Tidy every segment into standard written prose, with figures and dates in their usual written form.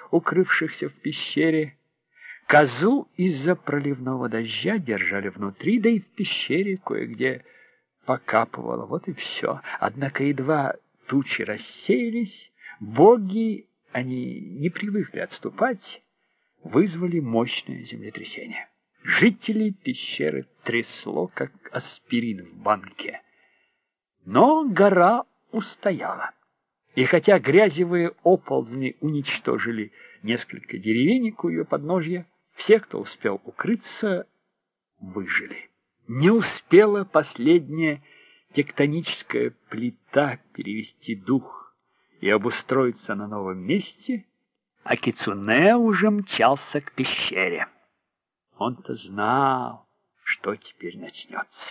укрывшихся в пещере. Козу из-за проливного дождя держали внутри, да и в пещере кое-где покапывало. Вот и все. Однако едва тучи рассеялись, боги, они не привыкли отступать, вызвали мощное землетрясение. Жителей пещеры трясло, как аспирин в банке. Но гора устояла. И хотя грязевые оползни уничтожили несколько деревенек у ее подножья, все, кто успел укрыться, выжили. Не успела последняя тектоническая плита перевести дух и обустроиться на новом месте, а Кицуне уже мчался к пещере. Он-то знал, что теперь начнется.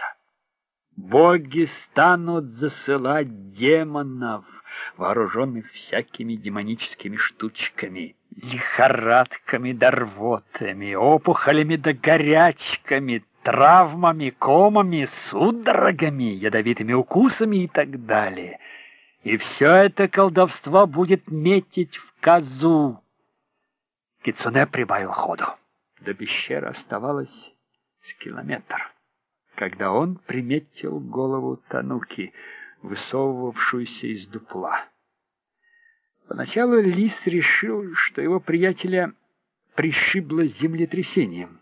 Боги станут засылать демонов, вооруженных всякими демоническими штучками, лихорадками да рвотами, опухолями да горячками, травмами, комами, судорогами, ядовитыми укусами и так далее. И все это колдовство будет метить в козу. Кицуне прибавил ходу. До пещеры оставалось с километр, когда он приметил голову Тануки, высовывавшуюся из дупла. Поначалу лис решил, что его приятеля пришибло землетрясением,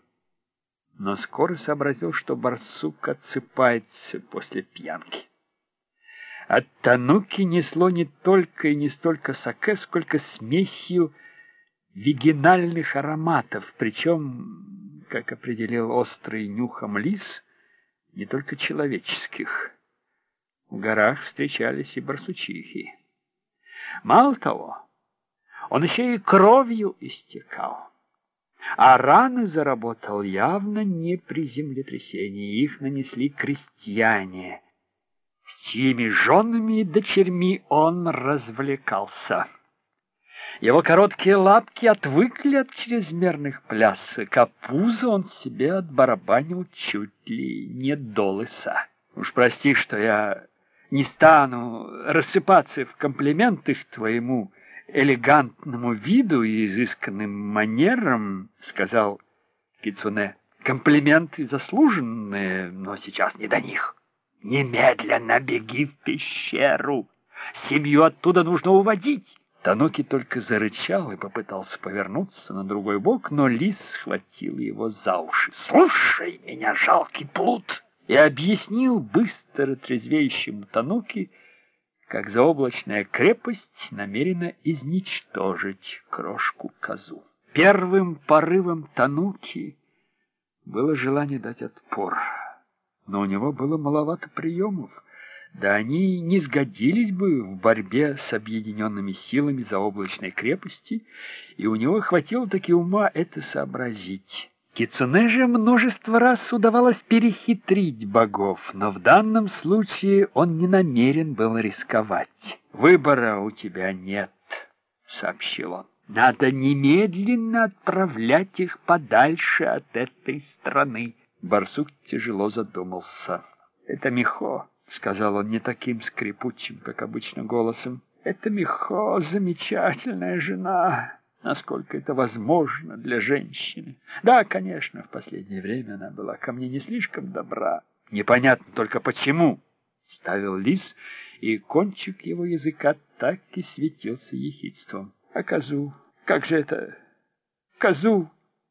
но скоро сообразил, что барсук отсыпается после пьянки. От Тануки несло не только и не столько саке, сколько смесью вигинальных ароматов, причем, как определил острый нюхом лис, не только человеческих. В горах встречались и барсучихи. Мало того, он еще и кровью истекал. А раны заработал явно не при землетрясении. Их нанесли крестьяне, с чьими женами и дочерьми он развлекался. Его короткие лапки отвыкли от чрезмерных плясок, а пузо он себе отбарабанил чуть ли не до лыса. Уж прости, что я не стану рассыпаться в комплиментах твоему элегантному виду и изысканным манерам, — сказал Кицуне. Комплименты заслуженные, но сейчас не до них. Немедленно беги в пещеру. Семью оттуда нужно уводить. Тануки только зарычал и попытался повернуться на другой бок, но лис схватил его за уши. «Слушай меня, жалкий плут!» и объяснил быстро трезвеющему Тануки, как заоблачная крепость намерена изничтожить крошку-козу. Первым порывом Тануки было желание дать отпор, но у него было маловато приемов, да они не сгодились бы в борьбе с объединенными силами заоблачной крепости, и у него хватило таки ума это сообразить. Кицуне же множество раз удавалось перехитрить богов, но в данном случае он не намерен был рисковать. «Выбора у тебя нет», — сообщил он. «Надо немедленно отправлять их подальше от этой страны». Барсук тяжело задумался. «Это Михо», — сказал он не таким скрипучим, как обычно, голосом. «Это Михо замечательная жена, насколько это возможно для женщины. Да, конечно, в последнее время она была ко мне не слишком добра. Непонятно только почему», — ставил лис, и кончик его языка так и светился ехидством. «А козу? Как же это? Козу?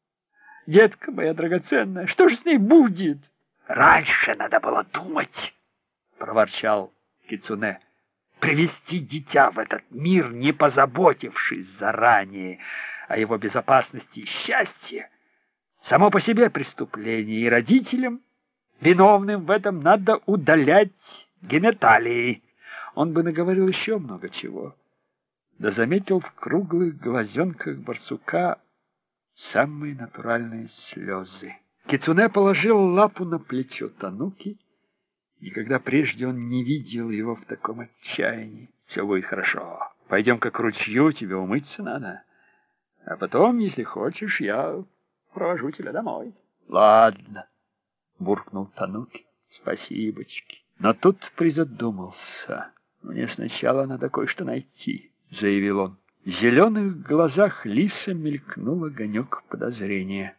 Детка моя драгоценная, что же с ней будет?» «Раньше надо было думать», — проворчал Кицуне. «Привести дитя в этот мир, не позаботившись заранее о его безопасности и счастье, само по себе преступление, и родителям, виновным в этом, надо удалять гениталии». Он бы наговорил еще много чего, да заметил в круглых глазенках барсука самые натуральные слезы. Кицуне положил лапу на плечо Тануки. Никогда прежде он не видел его в таком отчаянии. «Все будет хорошо. Пойдем-ка к ручью, тебе умыться надо. А потом, если хочешь, я провожу тебя домой». «Ладно», — буркнул Тануки. «Спасибочки». Но тут призадумался. «Мне сначала надо кое-что найти», — заявил он. зеленых глазах лиса мелькнул огонек подозрения.